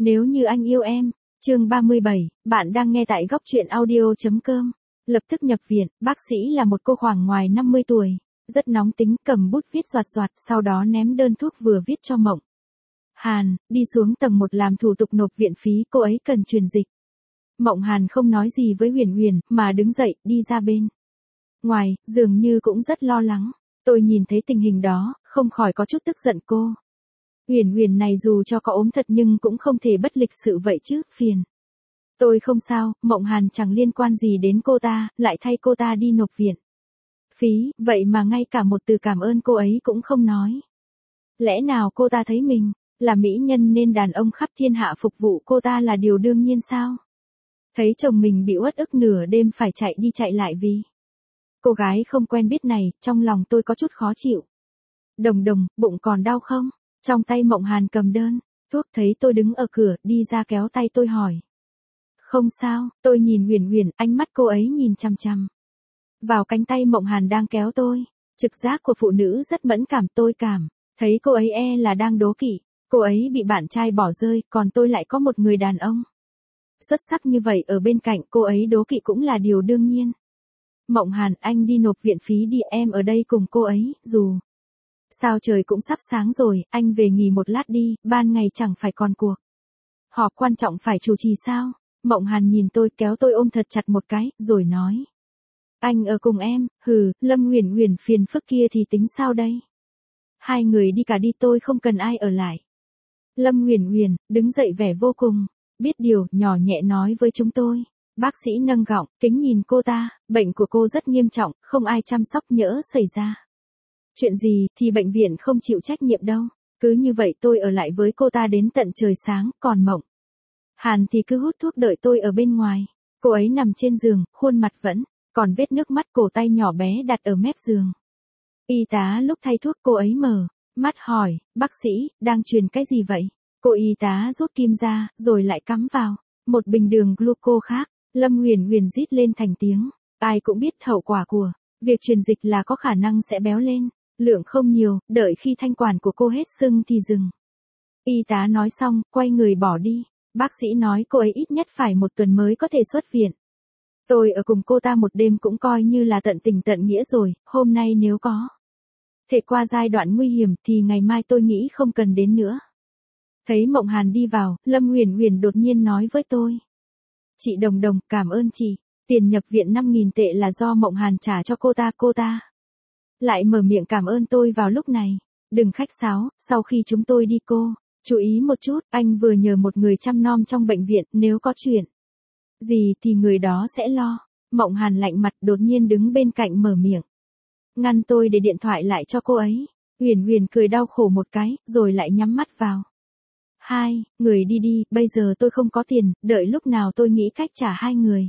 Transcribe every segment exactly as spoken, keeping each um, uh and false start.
Nếu như anh yêu em, chương ba mươi bảy, bạn đang nghe tại góc truyện audio.com. Lập tức nhập viện, bác sĩ là một cô khoảng ngoài năm mươi tuổi, rất nóng tính, cầm bút viết doạt doạt, sau đó ném đơn thuốc vừa viết cho Mộng Hàn, đi xuống tầng một làm thủ tục nộp viện phí, cô ấy cần truyền dịch. Mộng Hàn không nói gì với Huyền Huyền, mà đứng dậy, đi ra bên ngoài, dường như cũng rất lo lắng. Tôi nhìn thấy tình hình đó, không khỏi có chút tức giận cô. Huyền Huyền này dù cho có ốm thật nhưng cũng không thể bất lịch sự vậy chứ, phiền. Tôi không sao, Mộng Hàn chẳng liên quan gì đến cô ta, lại thay cô ta đi nộp viện phí, vậy mà ngay cả một từ cảm ơn cô ấy cũng không nói. Lẽ nào cô ta thấy mình là mỹ nhân nên đàn ông khắp thiên hạ phục vụ cô ta là điều đương nhiên sao? Thấy chồng mình bị uất ức nửa đêm phải chạy đi chạy lại vì cô gái không quen biết này, trong lòng tôi có chút khó chịu. Đồng đồng, bụng còn đau không? Trong tay Mộng Hàn cầm đơn thuốc, thấy tôi đứng ở cửa, đi ra kéo tay tôi hỏi. Không sao, tôi nhìn Huyền Huyền, ánh mắt cô ấy nhìn chằm chằm vào cánh tay Mộng Hàn đang kéo tôi. Trực giác của phụ nữ rất mẫn cảm, tôi cảm thấy cô ấy e là đang đố kỵ. Cô ấy bị bạn trai bỏ rơi, còn tôi lại có một người đàn ông xuất sắc như vậy ở bên cạnh, cô ấy đố kỵ cũng là điều đương nhiên. Mộng Hàn, anh đi nộp viện phí đi, em ở đây cùng cô ấy, dù sao trời cũng sắp sáng rồi, anh về nghỉ một lát đi, ban ngày chẳng phải còn cuộc họp quan trọng phải chủ trì sao? Mộng Hàn nhìn tôi, kéo tôi ôm thật chặt một cái, rồi nói. Anh ở cùng em, hừ, Lâm Huyền Huyền phiền phức kia thì tính sao đây? Hai người đi cả đi, tôi không cần ai ở lại. Lâm Huyền Huyền, đứng dậy vẻ vô cùng biết điều, nhỏ nhẹ nói với chúng tôi. Bác sĩ nâng gọng, kính nhìn cô ta, bệnh của cô rất nghiêm trọng, không ai chăm sóc, nhỡ xảy ra chuyện gì thì bệnh viện không chịu trách nhiệm đâu. Cứ như vậy tôi ở lại với cô ta đến tận trời sáng, còn Mộng Hàn thì cứ hút thuốc đợi tôi ở bên ngoài. Cô ấy nằm trên giường, khuôn mặt vẫn còn vết nước mắt, cổ tay nhỏ bé đặt ở mép giường. Y tá lúc thay thuốc, cô ấy mở mắt hỏi, bác sĩ, đang truyền cái gì vậy? Cô y tá rút kim ra, rồi lại cắm vào một bình đường gluco khác. Lâm Huyền Huyền rít lên thành tiếng. Ai cũng biết hậu quả của việc truyền dịch là có khả năng sẽ béo lên. Lượng không nhiều, đợi khi thanh quản của cô hết sưng thì dừng. Y tá nói xong, quay người bỏ đi. Bác sĩ nói cô ấy ít nhất phải một tuần mới có thể xuất viện. Tôi ở cùng cô ta một đêm cũng coi như là tận tình tận nghĩa rồi, hôm nay nếu có thể qua giai đoạn nguy hiểm thì ngày mai tôi nghĩ không cần đến nữa. Thấy Mộng Hàn đi vào, Lâm Huyền Huyền đột nhiên nói với tôi. Chị Đồng Đồng, cảm ơn chị. Tiền nhập viện năm nghìn tệ là do Mộng Hàn trả cho cô ta, cô ta lại mở miệng cảm ơn tôi vào lúc này. Đừng khách sáo, sau khi chúng tôi đi cô, chú ý một chút, anh vừa nhờ một người chăm nom trong bệnh viện, nếu có chuyện gì thì người đó sẽ lo. Mộng Hàn lạnh mặt, đột nhiên đứng bên cạnh mở miệng ngăn tôi để điện thoại lại cho cô ấy. Huyền Huyền cười đau khổ một cái, rồi lại nhắm mắt vào. Hai, người đi đi, bây giờ tôi không có tiền, đợi lúc nào tôi nghĩ cách trả hai người.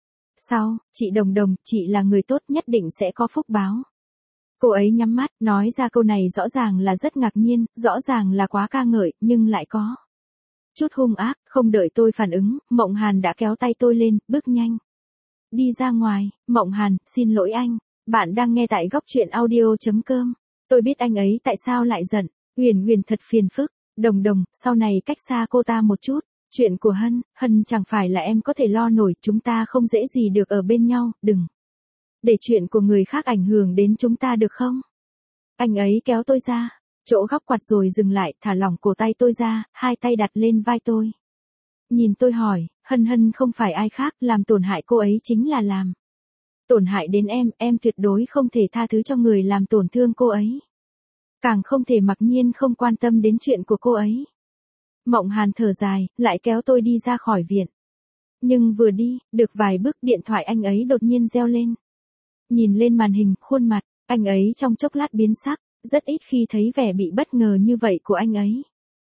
Sau, chị Đồng Đồng, chị là người tốt, nhất định sẽ có phúc báo. Cô ấy nhắm mắt, nói ra câu này rõ ràng là rất ngạc nhiên, rõ ràng là quá ca ngợi, nhưng lại có chút hung ác. Không đợi tôi phản ứng, Mộng Hàn đã kéo tay tôi lên, bước nhanh đi ra ngoài. Mộng Hàn, xin lỗi anh. Bạn đang nghe tại góc truyện audio.com. Tôi biết anh ấy tại sao lại giận. Huyền Huyền thật phiền phức. Đồng Đồng, sau này cách xa cô ta một chút. Chuyện của Hân, Hân chẳng phải là em có thể lo nổi, chúng ta không dễ gì được ở bên nhau, đừng để chuyện của người khác ảnh hưởng đến chúng ta được không? Anh ấy kéo tôi ra chỗ góc quạt rồi dừng lại, thả lỏng cổ tay tôi ra, hai tay đặt lên vai tôi. Nhìn tôi hỏi, Hân Hân không phải ai khác, làm tổn hại cô ấy chính là làm tổn hại đến em, em tuyệt đối không thể tha thứ cho người làm tổn thương cô ấy. Càng không thể mặc nhiên không quan tâm đến chuyện của cô ấy. Mộng Hàn thở dài, lại kéo tôi đi ra khỏi viện. Nhưng vừa đi, được vài bước, điện thoại anh ấy đột nhiên reo lên. Nhìn lên màn hình, khuôn mặt anh ấy trong chốc lát biến sắc, rất ít khi thấy vẻ bị bất ngờ như vậy của anh ấy.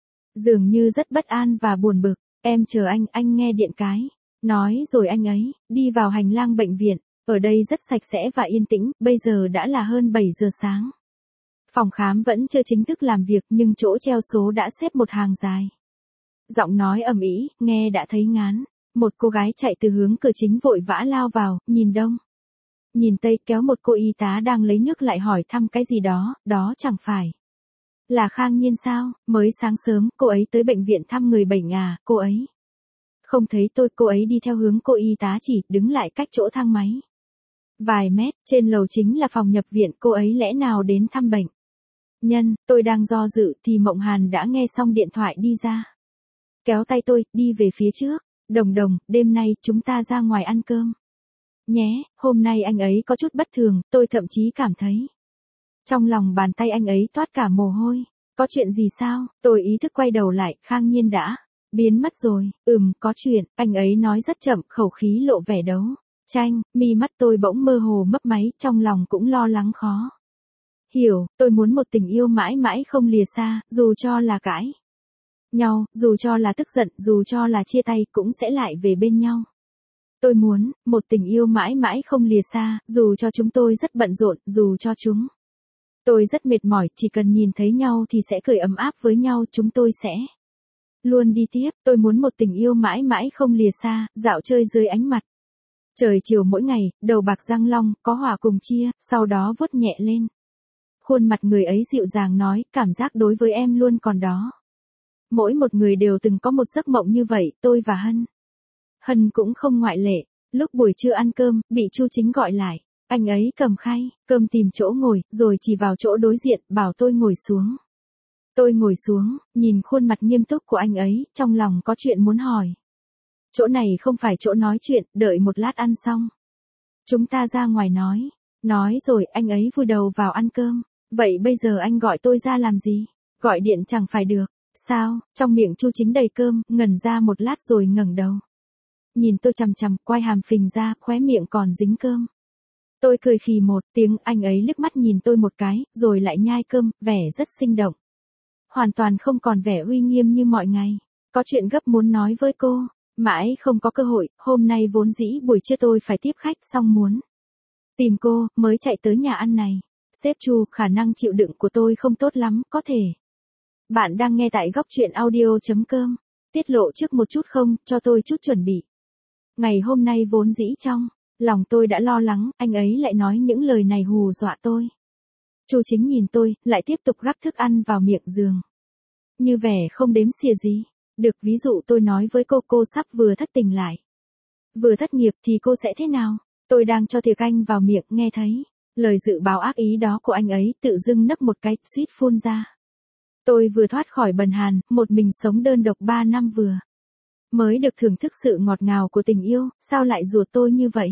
Dường như rất bất an và buồn bực. Em chờ anh, anh nghe điện cái. Nói rồi anh ấy đi vào hành lang bệnh viện. Ở đây rất sạch sẽ và yên tĩnh, bây giờ đã là hơn bảy giờ sáng. Phòng khám vẫn chưa chính thức làm việc nhưng chỗ treo số đã xếp một hàng dài. Giọng nói ầm ĩ, nghe đã thấy ngán. Một cô gái chạy từ hướng cửa chính vội vã lao vào, nhìn đông nhìn tây, kéo một cô y tá đang lấy nước lại hỏi thăm cái gì đó, đó chẳng phải Là Khang Nhiên sao, mới sáng sớm, cô ấy tới bệnh viện thăm người bệnh à, cô ấy. Không thấy tôi, cô ấy đi theo hướng cô y tá chỉ, đứng lại cách chỗ thang máy. Vài mét, trên lầu chính là phòng nhập viện, cô ấy lẽ nào đến thăm bệnh. Nhân, tôi đang do dự thì Mộng Hàn đã nghe xong điện thoại đi ra. Kéo tay tôi, đi về phía trước. Đồng Đồng, đêm nay chúng ta ra ngoài ăn cơm. Nhé, hôm nay anh ấy có chút bất thường, tôi thậm chí cảm thấy. Trong lòng bàn tay anh ấy toát cả mồ hôi. Có chuyện gì sao? Tôi ý thức quay đầu lại, Khang Nhiên đã biến mất rồi. Ừm, có chuyện, anh ấy nói rất chậm, khẩu khí lộ vẻ đấu tranh, mi mắt tôi bỗng mơ hồ mấp máy, trong lòng cũng lo lắng khó. Hiểu, tôi muốn một tình yêu mãi mãi không lìa xa, dù cho là cãi nhau, dù cho là tức giận, dù cho là chia tay cũng sẽ lại về bên nhau. Tôi muốn, một tình yêu mãi mãi không lìa xa, dù cho chúng tôi rất bận rộn, dù cho chúng tôi rất mệt mỏi, chỉ cần nhìn thấy nhau thì sẽ cười ấm áp với nhau, chúng tôi sẽ luôn đi tiếp. Tôi muốn một tình yêu mãi mãi không lìa xa, dạo chơi dưới ánh mặt trời chiều mỗi ngày, đầu bạc răng long, có hòa cùng chia, sau đó vuốt nhẹ lên khuôn mặt người ấy dịu dàng nói, cảm giác đối với em luôn còn đó. Mỗi một người đều từng có một giấc mộng như vậy, tôi và Hân. Hân cũng không ngoại lệ. Lúc buổi trưa ăn cơm, bị Chu Chính gọi lại. Anh ấy cầm khay, cơm tìm chỗ ngồi, rồi chỉ vào chỗ đối diện, bảo tôi ngồi xuống. Tôi ngồi xuống, nhìn khuôn mặt nghiêm túc của anh ấy, trong lòng có chuyện muốn hỏi. Chỗ này không phải chỗ nói chuyện, đợi một lát ăn xong. Chúng ta ra ngoài nói. Nói rồi, anh ấy vùi đầu vào ăn cơm. Vậy bây giờ anh gọi tôi ra làm gì? Gọi điện chẳng phải được. Sao? Trong miệng Chu Chính đầy cơm, ngẩn ra một lát rồi ngẩng đầu. Nhìn tôi chằm chằm, quay hàm phình ra, khóe miệng còn dính cơm. Tôi cười khì một tiếng, anh ấy liếc mắt nhìn tôi một cái, rồi lại nhai cơm, vẻ rất sinh động. Hoàn toàn không còn vẻ uy nghiêm như mọi ngày. Có chuyện gấp muốn nói với cô. Mãi không có cơ hội, hôm nay vốn dĩ buổi trưa tôi phải tiếp khách xong muốn tìm cô, mới chạy tới nhà ăn này. Sếp Chu, khả năng chịu đựng của tôi không tốt lắm, có thể. Bạn đang nghe tại góc truyện audio.com. Tiết lộ trước một chút không, cho tôi chút chuẩn bị. Ngày hôm nay vốn dĩ trong lòng tôi đã lo lắng, anh ấy lại nói những lời này hù dọa tôi. Chu Chính nhìn tôi, lại tiếp tục gắp thức ăn vào miệng giường. Như vẻ không đếm xỉa gì. Được, ví dụ tôi nói với cô cô sắp vừa thất tình lại. Vừa thất nghiệp thì cô sẽ thế nào? Tôi đang cho thìa canh vào miệng, nghe thấy lời dự báo ác ý đó của anh ấy, tự dưng nấc một cái, suýt phun ra. Tôi vừa thoát khỏi bần hàn, một mình sống đơn độc ba năm vừa mới được thưởng thức sự ngọt ngào của tình yêu, sao lại rủa tôi như vậy?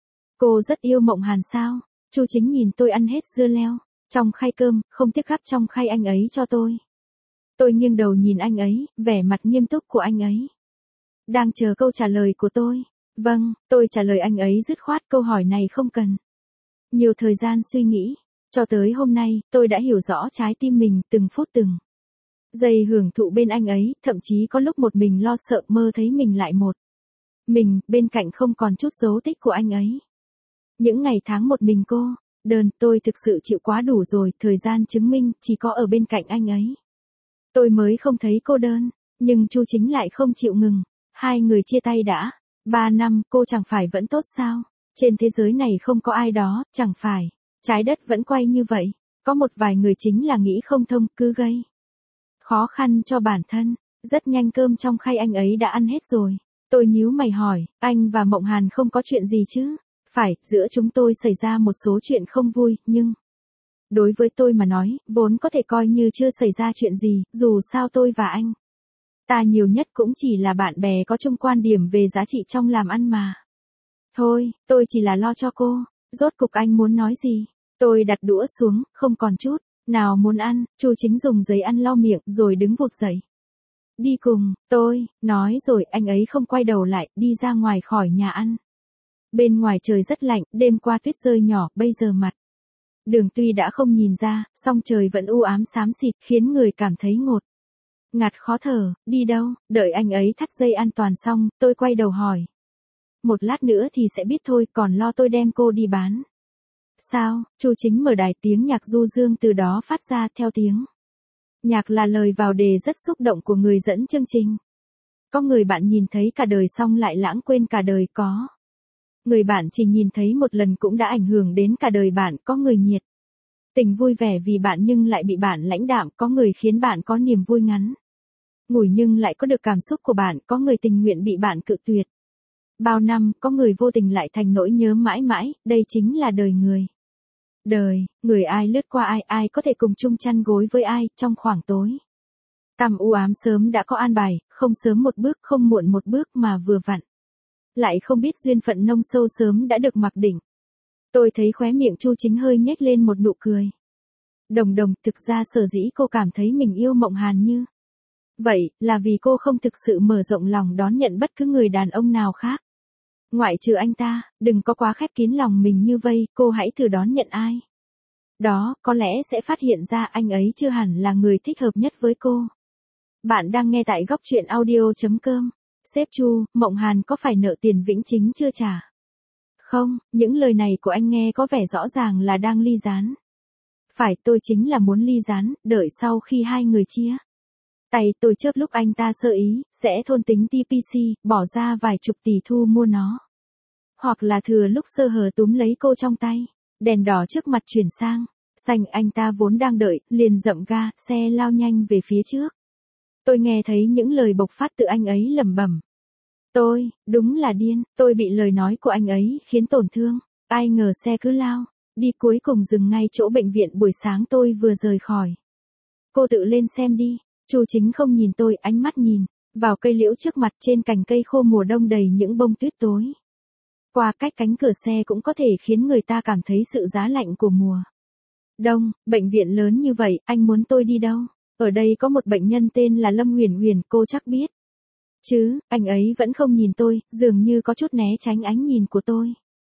Cô rất yêu Mộng Hàn sao? Chu Chính nhìn tôi ăn hết dưa leo trong khay cơm, không tiếc gắp trong khay anh ấy cho tôi. Tôi nghiêng đầu nhìn anh ấy, vẻ mặt nghiêm túc của anh ấy. Đang chờ câu trả lời của tôi. Vâng, tôi trả lời anh ấy dứt khoát, câu hỏi này không cần nhiều thời gian suy nghĩ. Cho tới hôm nay, tôi đã hiểu rõ trái tim mình, từng phút từng giây hưởng thụ bên anh ấy, thậm chí có lúc một mình lo sợ mơ thấy mình lại một mình, bên cạnh không còn chút dấu tích của anh ấy. Những ngày tháng một mình cô đơn, tôi thực sự chịu quá đủ rồi, thời gian chứng minh, chỉ có ở bên cạnh anh ấy tôi mới không thấy cô đơn, nhưng Chu Chính lại không chịu ngừng. Hai người chia tay đã ba năm, cô chẳng phải vẫn tốt sao? Trên thế giới này không có ai đó, chẳng phải trái đất vẫn quay như vậy. Có một vài người chính là nghĩ không thông, cứ gây khó khăn cho bản thân. Rất nhanh cơm trong khay anh ấy đã ăn hết rồi. Tôi nhíu mày hỏi, anh và Mộng Hàn không có chuyện gì chứ? Phải, giữa chúng tôi xảy ra một số chuyện không vui, nhưng đối với tôi mà nói, vốn có thể coi như chưa xảy ra chuyện gì, dù sao tôi và anh ta nhiều nhất cũng chỉ là bạn bè có chung quan điểm về giá trị trong làm ăn mà. Thôi, tôi chỉ là lo cho cô. Rốt cục anh muốn nói gì? Tôi đặt đũa xuống, không còn chút nào muốn ăn. Chu Chính dùng giấy ăn lau miệng rồi đứng vụt dậy. Đi cùng, tôi, nói rồi anh ấy không quay đầu lại, đi ra ngoài khỏi nhà ăn. Bên ngoài trời rất lạnh, đêm qua tuyết rơi nhỏ, bây giờ mặt đường tuy đã không nhìn ra, song trời vẫn u ám xám xịt, khiến người cảm thấy ngột ngạt khó thở. Đi đâu? Đợi anh ấy thắt dây an toàn xong, tôi quay đầu hỏi. Một lát nữa thì sẽ biết thôi, còn lo tôi đem cô đi bán. Sao? Chu Chính mở đài, tiếng nhạc du dương từ đó phát ra. Theo tiếng nhạc là lời vào đề rất xúc động của người dẫn chương trình. Có người bạn nhìn thấy cả đời xong lại lãng quên cả đời, có người bạn chỉ nhìn thấy một lần cũng đã ảnh hưởng đến cả đời bạn, có người nhiệt Tình vui vẻ vì bạn nhưng lại bị bạn lãnh đạm, có người khiến bạn có niềm vui ngắn ngủi nhưng lại có được cảm xúc của bạn, có người tình nguyện bị bạn cự tuyệt. Bao năm, có người vô tình lại thành nỗi nhớ mãi mãi, đây chính là đời người. Đời, người ai lướt qua ai, ai có thể cùng chung chăn gối với ai, trong khoảng tối tăm u ám sớm đã có an bài, không sớm một bước, không muộn một bước mà vừa vặn. Lại không biết duyên phận nông sâu sớm đã được mặc định. Tôi thấy khóe miệng Chu Chính hơi nhếch lên một nụ cười. Đồng Đồng, thực ra sở dĩ cô cảm thấy mình yêu Mộng Hàn Như vậy, là vì cô không thực sự mở rộng lòng đón nhận bất cứ người đàn ông nào khác. Ngoại trừ anh ta, đừng có quá khép kín lòng mình như vây, cô hãy thử đón nhận ai. Đó, có lẽ sẽ phát hiện ra anh ấy chưa hẳn là người thích hợp nhất với cô. Bạn đang nghe tại góc truyện audio.com. Sếp Chu, Mộng Hàn có phải nợ tiền Vĩnh Chính chưa trả? Không, những lời này của anh nghe có vẻ rõ ràng là đang ly gián. Phải, tôi chính là muốn ly gián, đợi sau khi hai người chia tay tôi chớp lúc anh ta sơ ý, sẽ thôn tính tê pê xê, bỏ ra vài chục tỷ thu mua nó. Hoặc là thừa lúc sơ hở túm lấy cô trong tay, đèn đỏ trước mặt chuyển sang, xanh anh ta vốn đang đợi, liền dậm ga, xe lao nhanh về phía trước. Tôi nghe thấy những lời bộc phát từ anh ấy lẩm bẩm. Tôi, đúng là điên, tôi bị lời nói của anh ấy khiến tổn thương, ai ngờ xe cứ lao, đi cuối cùng dừng ngay chỗ bệnh viện buổi sáng tôi vừa rời khỏi. Cô tự lên xem đi. Chu Chính không nhìn tôi, ánh mắt nhìn vào cây liễu trước mặt, trên cành cây khô mùa đông đầy những bông tuyết tối. Qua cách cánh cửa xe cũng có thể khiến người ta cảm thấy sự giá lạnh của mùa đông. Bệnh viện lớn như vậy, anh muốn tôi đi đâu? Ở đây có một bệnh nhân tên là Lâm Huyền Huyền, cô chắc biết. Chứ, anh ấy vẫn không nhìn tôi, dường như có chút né tránh ánh nhìn của tôi.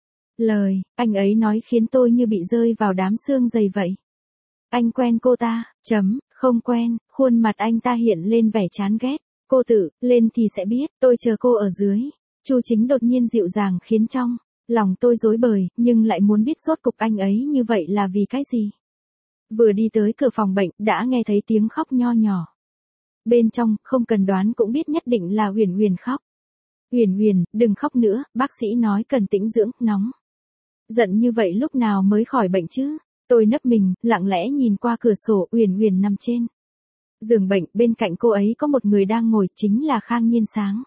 Lời anh ấy nói khiến tôi như bị rơi vào đám sương dày vậy. Anh quen cô ta, chấm, không quen, khuôn mặt anh ta hiện lên vẻ chán ghét. Cô tự lên thì sẽ biết, tôi chờ cô ở dưới. Chu Chính đột nhiên dịu dàng khiến trong lòng tôi rối bời, nhưng lại muốn biết rốt cục anh ấy như vậy là vì cái gì. Vừa đi tới cửa phòng bệnh, đã nghe thấy tiếng khóc nho nhỏ. Bên trong, không cần đoán cũng biết nhất định là Huyền Huyền khóc. Huyền Huyền, đừng khóc nữa, bác sĩ nói cần tĩnh dưỡng, nóng giận như vậy lúc nào mới khỏi bệnh chứ? Tôi nấp mình, lặng lẽ nhìn qua cửa sổ, Huyền Huyền nằm trên giường bệnh, bên cạnh cô ấy có một người đang ngồi, chính là Khang Nhiên sáng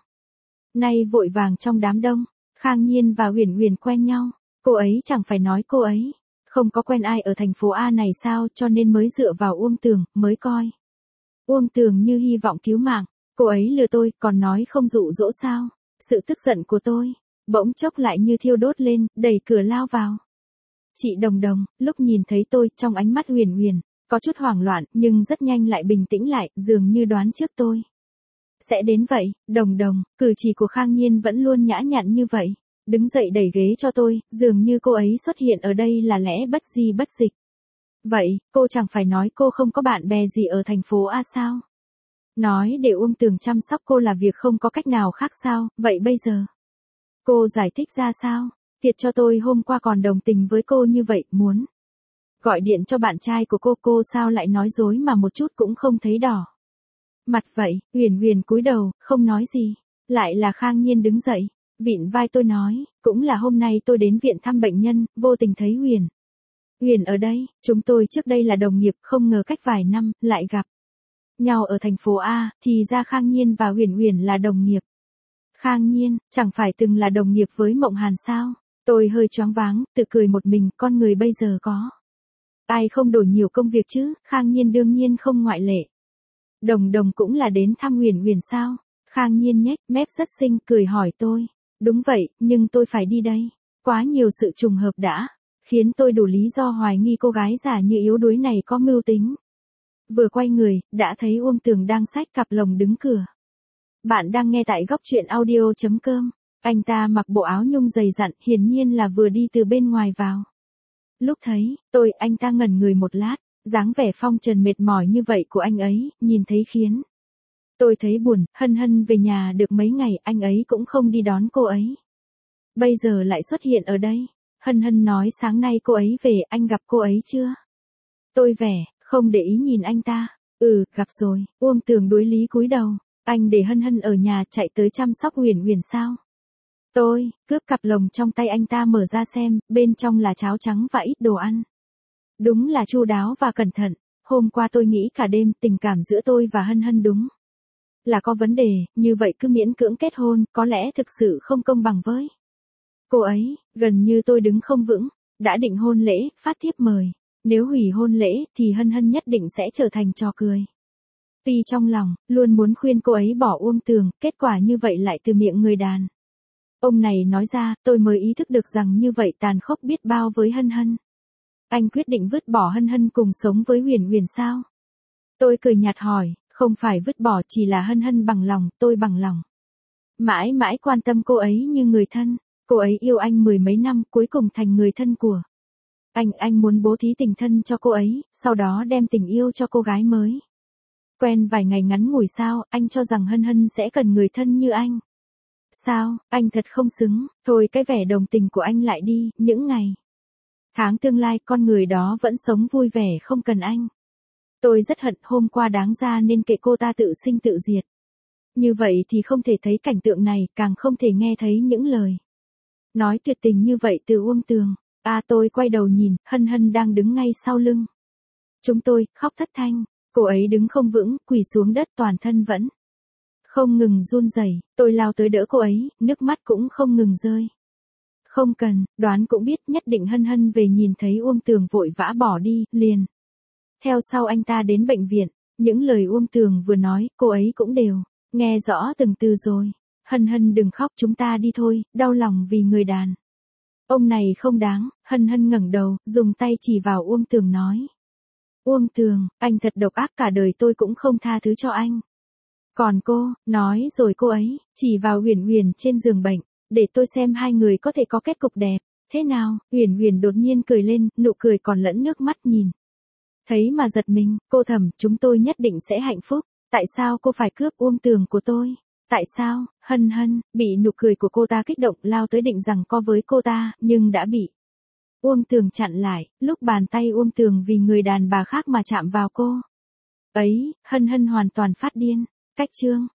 nay vội vàng trong đám đông. Khang Nhiên và Huyền Huyền quen nhau, cô ấy chẳng phải nói cô ấy không có quen ai ở thành phố A này sao, cho nên mới dựa vào Uông Tường, mới coi Uông Tường như hy vọng cứu mạng. Cô ấy lừa tôi, còn nói không dụ dỗ sao? Sự tức giận của tôi bỗng chốc lại như thiêu đốt lên, đẩy cửa lao vào. Chị Đồng Đồng, lúc nhìn thấy tôi, trong ánh mắt Huyền Huyền có chút hoảng loạn, nhưng rất nhanh lại bình tĩnh lại, dường như đoán trước tôi sẽ đến vậy. Đồng Đồng, cử chỉ của Khang Nhiên vẫn luôn nhã nhặn như vậy, đứng dậy đẩy ghế cho tôi, dường như cô ấy xuất hiện ở đây là lẽ bất di bất dịch. Vậy, cô chẳng phải nói cô không có bạn bè gì ở thành phố A sao? Nói để Uông Tường chăm sóc cô là việc không có cách nào khác sao, vậy bây giờ cô giải thích ra sao? Thiệt cho tôi hôm qua còn đồng tình với cô như vậy, muốn gọi điện cho bạn trai của cô, cô sao lại nói dối mà một chút cũng không thấy đỏ mặt vậy? Huyền Huyền cúi đầu, không nói gì. Lại là Khang Nhiên đứng dậy, vịn vai tôi nói, cũng là hôm nay tôi đến viện thăm bệnh nhân, vô tình thấy Huyền Huyền ở đây, chúng tôi trước đây là đồng nghiệp, không ngờ cách vài năm, lại gặp nhau ở thành phố A, thì ra Khang Nhiên và Huyền Huyền là đồng nghiệp. Khang Nhiên, chẳng phải từng là đồng nghiệp với Mộng Hàn sao? Tôi hơi choáng váng, tự cười một mình, con người bây giờ có ai không đổi nhiều công việc chứ? Khang Nhiên đương nhiên không ngoại lệ. Đồng Đồng cũng là đến thăm Huyền Huyền sao? Khang Nhiên nhếch mép rất xinh, cười hỏi tôi. Đúng vậy, nhưng tôi phải đi đây. Quá nhiều sự trùng hợp đã khiến tôi đủ lý do hoài nghi cô gái giả như yếu đuối này có mưu tính. Vừa quay người, đã thấy Uông Tường đang xách cặp lồng đứng cửa. Bạn đang nghe tại góc truyện audio.com. Anh ta mặc bộ áo nhung dày dặn, hiển nhiên là vừa đi từ bên ngoài vào. Lúc thấy tôi, anh ta ngẩn người một lát, dáng vẻ phong trần mệt mỏi như vậy của anh ấy, nhìn thấy khiến tôi thấy buồn. Hân Hân về nhà được mấy ngày, anh ấy cũng không đi đón cô ấy. Bây giờ lại xuất hiện ở đây. Hân Hân nói sáng nay cô ấy về, anh gặp cô ấy chưa? Tôi vẻ không để ý nhìn anh ta. Ừ, gặp rồi. Uông Tường đối lý cúi đầu. Anh để Hân Hân ở nhà, chạy tới chăm sóc Huyền Huyền sao? Tôi cướp cặp lồng trong tay anh ta mở ra xem, bên trong là cháo trắng và ít đồ ăn. Đúng là chu đáo và cẩn thận. Hôm qua tôi nghĩ cả đêm tình cảm giữa tôi và Hân Hân đúng là có vấn đề, như vậy cứ miễn cưỡng kết hôn, có lẽ thực sự không công bằng với cô ấy, gần như tôi đứng không vững, đã định hôn lễ, phát thiếp mời. Nếu hủy hôn lễ, thì Hân Hân nhất định sẽ trở thành trò cười. Tuy trong lòng, luôn muốn khuyên cô ấy bỏ Uông Tường, kết quả như vậy lại từ miệng người đàn ông này nói ra, tôi mới ý thức được rằng như vậy tàn khốc biết bao với Hân Hân. Anh quyết định vứt bỏ Hân Hân cùng sống với Huyền Huyền sao? Tôi cười nhạt hỏi, không phải vứt bỏ, chỉ là Hân Hân bằng lòng, tôi bằng lòng. Mãi mãi quan tâm cô ấy như người thân, cô ấy yêu anh mười mấy năm, cuối cùng thành người thân của anh. Anh muốn bố thí tình thân cho cô ấy, sau đó đem tình yêu cho cô gái mới. Quen vài ngày ngắn ngủi sao, anh cho rằng Hân Hân sẽ cần người thân như anh. Sao, anh thật không xứng, thôi cái vẻ đồng tình của anh lại đi, những ngày tháng tương lai con người đó vẫn sống vui vẻ không cần anh. Tôi rất hận hôm qua đáng ra nên kệ cô ta tự sinh tự diệt. Như vậy thì không thể thấy cảnh tượng này, càng không thể nghe thấy những lời nói tuyệt tình như vậy từ Uông Tường. À tôi quay đầu nhìn, Hân Hân đang đứng ngay sau lưng chúng tôi, khóc thất thanh. Cô ấy đứng không vững, quỳ xuống đất, toàn thân vẫn không ngừng run rẩy. Tôi lao tới đỡ cô ấy, nước mắt cũng không ngừng rơi. Không cần, đoán cũng biết nhất định Hân Hân về nhìn thấy Uông Tường vội vã bỏ đi, liền theo sau anh ta đến bệnh viện. Những lời Uông Tường vừa nói, cô ấy cũng đều nghe rõ từng từ rồi. Hân Hân đừng khóc, chúng ta đi thôi, đau lòng vì người đàn ông này không đáng. Hân Hân ngẩng đầu, dùng tay chỉ vào Uông Tường nói. Uông Tường, anh thật độc ác, cả đời tôi cũng không tha thứ cho anh. Còn cô, nói rồi cô ấy chỉ vào Huyền Huyền trên giường bệnh, để tôi xem hai người có thể có kết cục đẹp thế nào. Huyền Huyền đột nhiên cười lên, nụ cười còn lẫn nước mắt, nhìn thấy mà giật mình. Cô Thẩm, chúng tôi nhất định sẽ hạnh phúc. Tại sao cô phải cướp Uông Tường của tôi? Tại sao? Hân Hân bị nụ cười của cô ta kích động, lao tới định giằng co với cô ta, nhưng đã bị Uông Tường chặn lại. Lúc bàn tay Uông Tường vì người đàn bà khác mà chạm vào cô ấy, Hân Hân hoàn toàn phát điên. Cách chương